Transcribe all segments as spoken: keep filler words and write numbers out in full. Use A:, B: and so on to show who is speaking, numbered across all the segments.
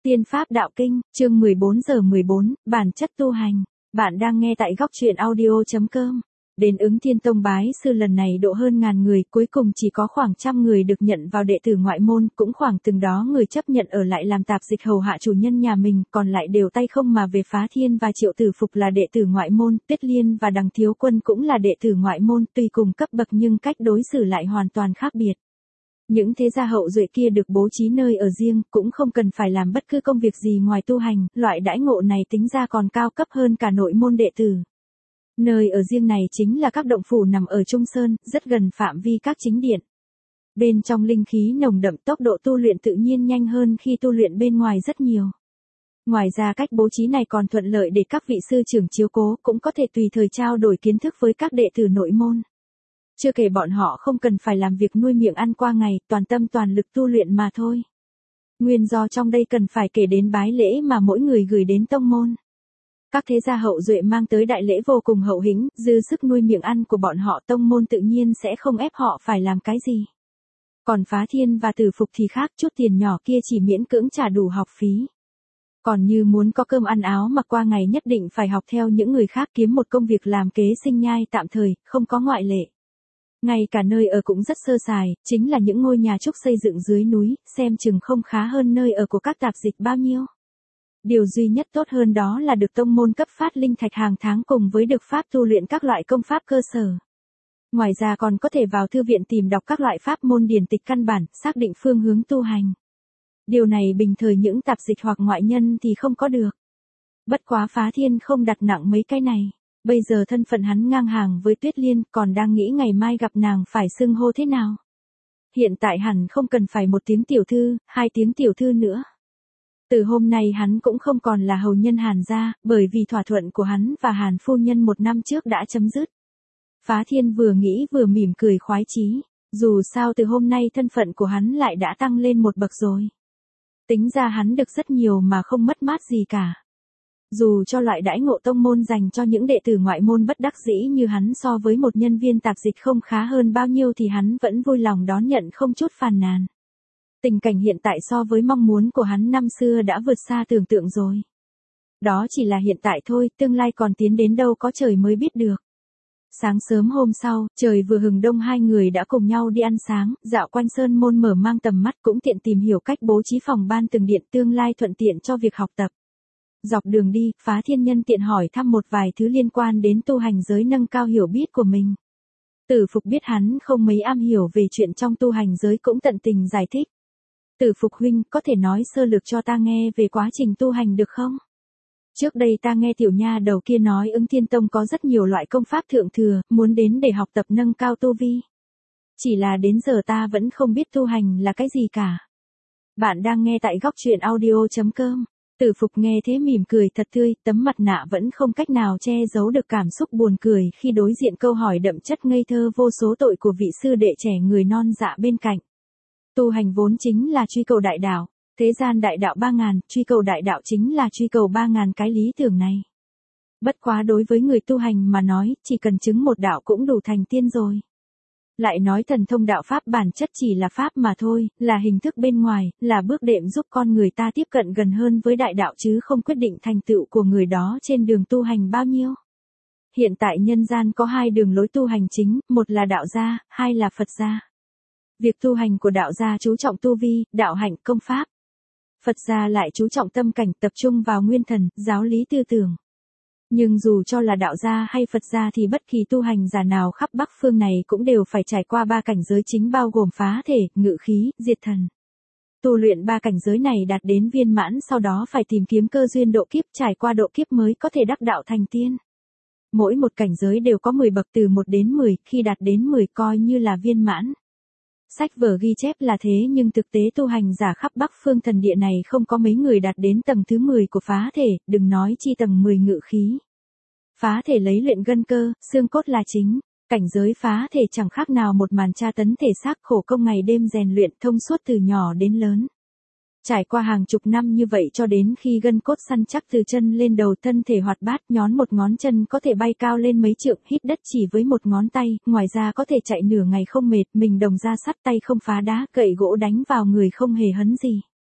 A: Tiên Pháp Đạo Kinh, chương mười bốn giờ mười bốn, bản chất tu hành. Bạn đang nghe tại góc truyện audio chấm com. Đến ứng Thiên Tông bái sư lần này độ hơn ngàn người, cuối cùng chỉ có khoảng trăm người được nhận vào đệ tử ngoại môn, cũng khoảng từng đó người chấp nhận ở lại làm tạp dịch hầu hạ chủ nhân nhà mình, còn lại đều tay không mà về. Phá Thiên và Triệu Tử Phục là đệ tử ngoại môn, Tuyết Liên và Đằng Thiếu Quân cũng là đệ tử ngoại môn, tuy cùng cấp bậc nhưng cách đối xử lại hoàn toàn khác biệt. Những thế gia hậu duệ kia được bố trí nơi ở riêng, cũng không cần phải làm bất cứ công việc gì ngoài tu hành, loại đãi ngộ này tính ra còn cao cấp hơn cả nội môn đệ tử. Nơi ở riêng này chính là các động phủ nằm ở Trung Sơn, rất gần phạm vi các chính điện. Bên trong linh khí nồng đậm, tốc độ tu luyện tự nhiên nhanh hơn khi tu luyện bên ngoài rất nhiều. Ngoài ra cách bố trí này còn thuận lợi để các vị sư trưởng chiếu cố, cũng có thể tùy thời trao đổi kiến thức với các đệ tử nội môn. Chưa kể bọn họ không cần phải làm việc nuôi miệng ăn qua ngày, toàn tâm toàn lực tu luyện mà thôi. Nguyên do trong đây cần phải kể đến bái lễ mà mỗi người gửi đến tông môn. Các thế gia hậu duệ mang tới đại lễ vô cùng hậu hĩnh, dư sức nuôi miệng ăn của bọn họ, tông môn tự nhiên sẽ không ép họ phải làm cái gì. Còn Phá Thiên và Tử Phục thì khác, chút tiền nhỏ kia chỉ miễn cưỡng trả đủ học phí. Còn như muốn có cơm ăn áo mặc qua ngày nhất định phải học theo những người khác kiếm một công việc làm kế sinh nhai tạm thời, không có ngoại lệ. Ngay cả nơi ở cũng rất sơ sài, chính là những ngôi nhà trúc xây dựng dưới núi, xem chừng không khá hơn nơi ở của các tạp dịch bao nhiêu. Điều duy nhất tốt hơn đó là được tông môn cấp phát linh thạch hàng tháng cùng với được pháp tu luyện các loại công pháp cơ sở. Ngoài ra còn có thể vào thư viện tìm đọc các loại pháp môn điển tịch căn bản, xác định phương hướng tu hành. Điều này bình thời những tạp dịch hoặc ngoại nhân thì không có được. Bất quá Phá Thiên không đặt nặng mấy cái này. Bây giờ thân phận hắn ngang hàng với Tuyết Liên, còn đang nghĩ ngày mai gặp nàng phải xưng hô thế nào. Hiện tại hẳn không cần phải một tiếng tiểu thư, hai tiếng tiểu thư nữa. Từ hôm nay hắn cũng không còn là hầu nhân Hàn gia, bởi vì thỏa thuận của hắn và Hàn phu nhân một năm trước đã chấm dứt. Phá Thiên vừa nghĩ vừa mỉm cười khoái chí, dù sao từ hôm nay thân phận của hắn lại đã tăng lên một bậc rồi. Tính ra hắn được rất nhiều mà không mất mát gì cả. Dù cho loại đãi ngộ tông môn dành cho những đệ tử ngoại môn bất đắc dĩ như hắn so với một nhân viên tạp dịch không khá hơn bao nhiêu thì hắn vẫn vui lòng đón nhận không chút phàn nàn. Tình cảnh hiện tại so với mong muốn của hắn năm xưa đã vượt xa tưởng tượng rồi. Đó chỉ là hiện tại thôi, tương lai còn tiến đến đâu có trời mới biết được. Sáng sớm hôm sau, trời vừa hừng đông hai người đã cùng nhau đi ăn sáng, dạo quanh sơn môn mở mang tầm mắt, cũng tiện tìm hiểu cách bố trí phòng ban từng điện, tương lai thuận tiện cho việc học tập. Dọc đường đi, Phá Thiên nhân tiện hỏi thăm một vài thứ liên quan đến tu hành giới, nâng cao hiểu biết của mình. Tử Phục biết hắn không mấy am hiểu về chuyện trong tu hành giới cũng tận tình giải thích. Tử Phục huynh, có thể nói sơ lược cho ta nghe về quá trình tu hành được không? Trước đây ta nghe tiểu nha đầu kia nói Ứng Thiên Tông có rất nhiều loại công pháp thượng thừa, muốn đến để học tập nâng cao tu vi. Chỉ là đến giờ ta vẫn không biết tu hành là cái gì cả. Bạn đang nghe tại góc truyện audio chấm com. Tử Phục nghe thế mỉm cười thật tươi, tấm mặt nạ vẫn không cách nào che giấu được cảm xúc buồn cười khi đối diện câu hỏi đậm chất ngây thơ vô số tội của vị sư đệ trẻ người non dạ bên cạnh. Tu hành vốn chính là truy cầu đại đạo, thế gian đại đạo ba ngàn, truy cầu đại đạo chính là truy cầu ba ngàn cái lý tưởng này. Bất quá đối với người tu hành mà nói, chỉ cần chứng một đạo cũng đủ thành tiên rồi. Lại nói thần thông đạo pháp bản chất chỉ là pháp mà thôi, là hình thức bên ngoài, là bước đệm giúp con người ta tiếp cận gần hơn với đại đạo chứ không quyết định thành tựu của người đó trên đường tu hành bao nhiêu. Hiện tại nhân gian có hai đường lối tu hành chính, một là đạo gia, hai là Phật gia. Việc tu hành của đạo gia chú trọng tu vi, đạo hạnh, công pháp. Phật gia lại chú trọng tâm cảnh, tập trung vào nguyên thần, giáo lý tư tưởng. Nhưng dù cho là đạo gia hay Phật gia thì bất kỳ tu hành giả nào khắp Bắc phương này cũng đều phải trải qua ba cảnh giới chính bao gồm phá thể, ngự khí, diệt thần. Tu luyện ba cảnh giới này đạt đến viên mãn, sau đó phải tìm kiếm cơ duyên độ kiếp, trải qua độ kiếp mới có thể đắc đạo thành tiên. Mỗi một cảnh giới đều có mười bậc từ một đến mười, khi đạt đến mười coi như là viên mãn. Sách vở ghi chép là thế nhưng thực tế tu hành giả khắp Bắc phương thần địa này không có mấy người đạt đến tầng thứ mười của phá thể, đừng nói chi tầng mười ngự khí. Phá thể lấy luyện gân cơ, xương cốt là chính, cảnh giới phá thể chẳng khác nào một màn tra tấn thể xác, khổ công ngày đêm rèn luyện thông suốt từ nhỏ đến lớn. Trải qua hàng chục năm như vậy cho đến khi gân cốt săn chắc từ chân lên đầu, thân thể hoạt bát, nhón một ngón chân có thể bay cao lên mấy trượng, hít đất chỉ với một ngón tay, ngoài ra có thể chạy nửa ngày không mệt, mình đồng ra sắt, tay không phá đá, cậy gỗ đánh vào người không hề hấn gì.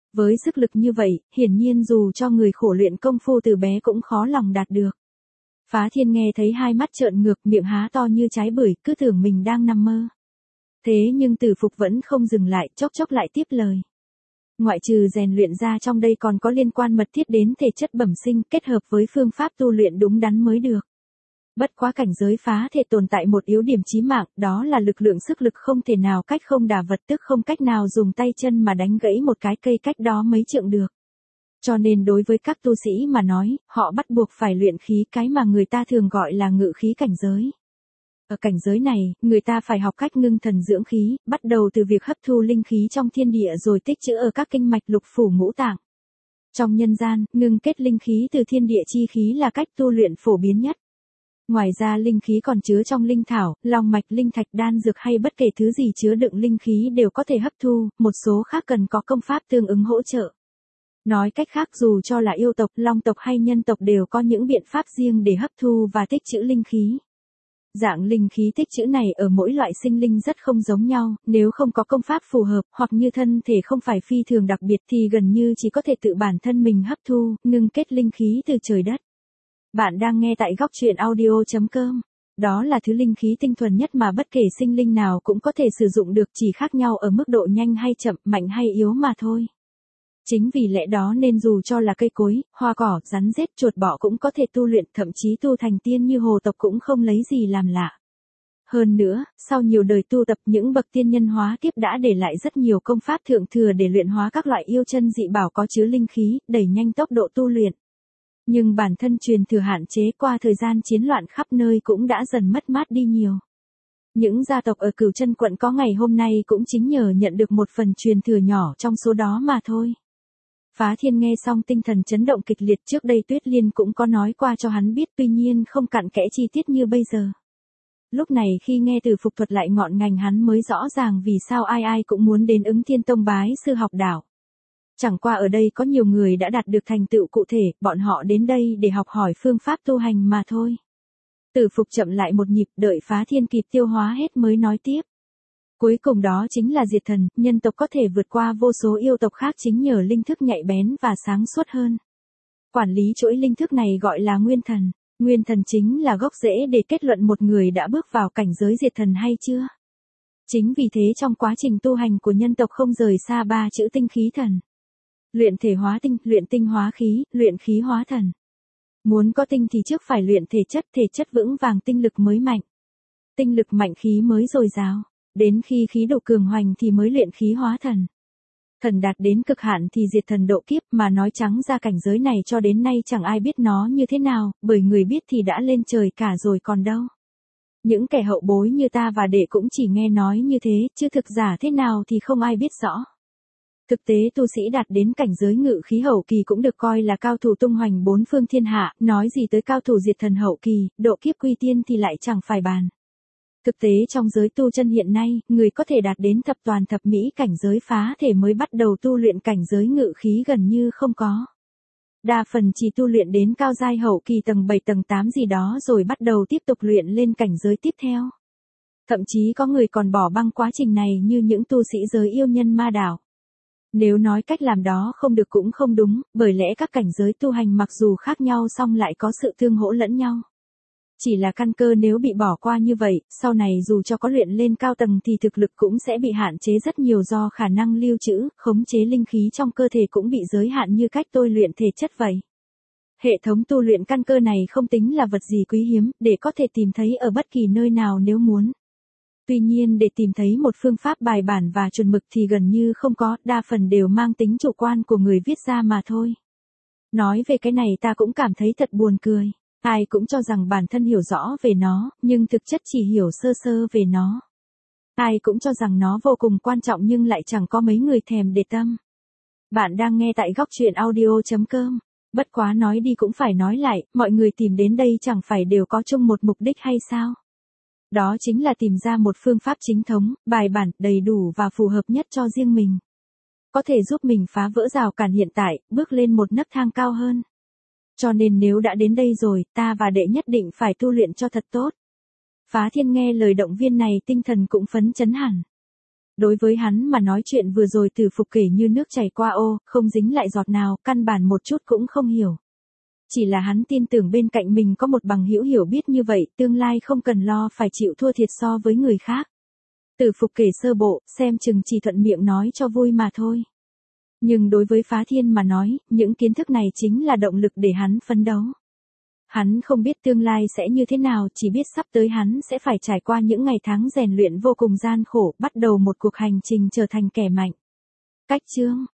A: Với sức lực như vậy, hiển nhiên dù cho người khổ luyện công phu từ bé cũng khó lòng đạt được. Phá Thiên nghe thấy hai mắt trợn ngược, miệng há to như trái bưởi, cứ tưởng mình đang nằm mơ. Thế nhưng Tử Phục vẫn không dừng lại, chốc chốc lại tiếp lời. Ngoại trừ rèn luyện ra, trong đây còn có liên quan mật thiết đến thể chất bẩm sinh, kết hợp với phương pháp tu luyện đúng đắn mới được. Bất quá cảnh giới phá thể tồn tại một yếu điểm chí mạng, đó là lực lượng sức lực không thể nào cách không đả vật, tức không cách nào dùng tay chân mà đánh gãy một cái cây cách đó mấy trượng được. Cho nên đối với các tu sĩ mà nói, họ bắt buộc phải luyện khí, cái mà người ta thường gọi là ngự khí cảnh giới. Ở cảnh giới này, người ta phải học cách ngưng thần dưỡng khí, bắt đầu từ việc hấp thu linh khí trong thiên địa rồi tích trữ ở các kinh mạch lục phủ ngũ tạng. Trong nhân gian, ngưng kết linh khí từ thiên địa chi khí là cách tu luyện phổ biến nhất. Ngoài ra linh khí còn chứa trong linh thảo, long mạch, linh thạch, đan dược hay bất kể thứ gì chứa đựng linh khí đều có thể hấp thu, một số khác cần có công pháp tương ứng hỗ trợ. Nói cách khác, dù cho là yêu tộc, long tộc hay nhân tộc đều có những biện pháp riêng để hấp thu và tích trữ linh khí. Dạng linh khí tích trữ này ở mỗi loại sinh linh rất không giống nhau, nếu không có công pháp phù hợp, hoặc như thân thể không phải phi thường đặc biệt thì gần như chỉ có thể tự bản thân mình hấp thu, ngưng kết linh khí từ trời đất. Bạn đang nghe tại góc truyện audio chấm com. Đó là thứ linh khí tinh thuần nhất mà bất kể sinh linh nào cũng có thể sử dụng được, chỉ khác nhau ở mức độ nhanh hay chậm, mạnh hay yếu mà thôi. Chính vì lẽ đó nên dù cho là cây cối, hoa cỏ, rắn rết, chuột bọ cũng có thể tu luyện, thậm chí tu thành tiên như hồ tộc cũng không lấy gì làm lạ. Hơn nữa, sau nhiều đời tu tập, những bậc tiên nhân hóa kiếp đã để lại rất nhiều công pháp thượng thừa để luyện hóa các loại yêu chân dị bảo có chứa linh khí, đẩy nhanh tốc độ tu luyện. Nhưng bản thân truyền thừa hạn chế, qua thời gian chiến loạn khắp nơi cũng đã dần mất mát đi nhiều. Những gia tộc ở Cửu Chân quận có ngày hôm nay cũng chính nhờ nhận được một phần truyền thừa nhỏ trong số đó mà thôi. Phá Thiên nghe xong tinh thần chấn động kịch liệt, trước đây Tuyết Liên cũng có nói qua cho hắn biết, tuy nhiên không cặn kẽ chi tiết như bây giờ. Lúc này khi nghe Tử Phục thuật lại ngọn ngành, hắn mới rõ ràng vì sao ai ai cũng muốn đến Ứng Thiên Tông bái sư học đạo. Chẳng qua ở đây có nhiều người đã đạt được thành tựu cụ thể, bọn họ đến đây để học hỏi phương pháp tu hành mà thôi. Tử Phục chậm lại một nhịp, đợi Phá Thiên kịp tiêu hóa hết mới nói tiếp. Cuối cùng đó chính là diệt thần, nhân tộc có thể vượt qua vô số yêu tộc khác chính nhờ linh thức nhạy bén và sáng suốt hơn. Quản lý chuỗi linh thức này gọi là nguyên thần. Nguyên thần chính là gốc rễ để kết luận một người đã bước vào cảnh giới diệt thần hay chưa. Chính vì thế trong quá trình tu hành của nhân tộc không rời xa ba chữ tinh khí thần. Luyện thể hóa tinh, luyện tinh hóa khí, luyện khí hóa thần. Muốn có tinh thì trước phải luyện thể chất, thể chất vững vàng tinh lực mới mạnh. Tinh lực mạnh khí mới dồi dào. Đến khi khí độ cường hoành thì mới luyện khí hóa thần. Thần đạt đến cực hạn thì diệt thần độ kiếp, mà nói trắng ra cảnh giới này cho đến nay chẳng ai biết nó như thế nào, bởi người biết thì đã lên trời cả rồi còn đâu. Những kẻ hậu bối như ta và đệ cũng chỉ nghe nói như thế, chứ thực giả thế nào thì không ai biết rõ. Thực tế tu sĩ đạt đến cảnh giới ngự khí hậu kỳ cũng được coi là cao thủ tung hoành bốn phương thiên hạ, nói gì tới cao thủ diệt thần hậu kỳ, độ kiếp quy tiên thì lại chẳng phải bàn. Thực tế trong giới tu chân hiện nay, người có thể đạt đến thập toàn thập mỹ cảnh giới phá thể mới bắt đầu tu luyện cảnh giới ngự khí gần như không có. Đa phần chỉ tu luyện đến cao giai hậu kỳ tầng bảy tầng tám gì đó rồi bắt đầu tiếp tục luyện lên cảnh giới tiếp theo. Thậm chí có người còn bỏ băng quá trình này như những tu sĩ giới yêu nhân ma đảo. Nếu nói cách làm đó không được cũng không đúng, bởi lẽ các cảnh giới tu hành mặc dù khác nhau song lại có sự tương hỗ lẫn nhau. Chỉ là căn cơ nếu bị bỏ qua như vậy, sau này dù cho có luyện lên cao tầng thì thực lực cũng sẽ bị hạn chế rất nhiều do khả năng lưu trữ, khống chế linh khí trong cơ thể cũng bị giới hạn như cách tôi luyện thể chất vậy. Hệ thống tu luyện căn cơ này không tính là vật gì quý hiếm, để có thể tìm thấy ở bất kỳ nơi nào nếu muốn. Tuy nhiên để tìm thấy một phương pháp bài bản và chuẩn mực thì gần như không có, đa phần đều mang tính chủ quan của người viết ra mà thôi. Nói về cái này ta cũng cảm thấy thật buồn cười. Ai cũng cho rằng bản thân hiểu rõ về nó, nhưng thực chất chỉ hiểu sơ sơ về nó. Ai cũng cho rằng nó vô cùng quan trọng nhưng lại chẳng có mấy người thèm để tâm. Bạn đang nghe tại góc truyện audio chấm com. Bất quá nói đi cũng phải nói lại, mọi người tìm đến đây chẳng phải đều có chung một mục đích hay sao? Đó chính là tìm ra một phương pháp chính thống, bài bản, đầy đủ và phù hợp nhất cho riêng mình. Có thể giúp mình phá vỡ rào cản hiện tại, bước lên một nấc thang cao hơn. Cho nên nếu đã đến đây rồi, ta và đệ nhất định phải tu luyện cho thật tốt. Phá Thiên nghe lời động viên này tinh thần cũng phấn chấn hẳn. Đối với hắn mà nói chuyện vừa rồi Từ Phục kể như nước chảy qua ô, không dính lại giọt nào, căn bản một chút cũng không hiểu. Chỉ là hắn tin tưởng bên cạnh mình có một bằng hữu hiểu biết như vậy, tương lai không cần lo phải chịu thua thiệt so với người khác. Từ Phục kể sơ bộ, xem chừng chỉ thuận miệng nói cho vui mà thôi. Nhưng đối với Phá Thiên mà nói, những kiến thức này chính là động lực để hắn phấn đấu. Hắn không biết tương lai sẽ như thế nào, chỉ biết sắp tới hắn sẽ phải trải qua những ngày tháng rèn luyện vô cùng gian khổ, bắt đầu một cuộc hành trình trở thành kẻ mạnh. Cách chương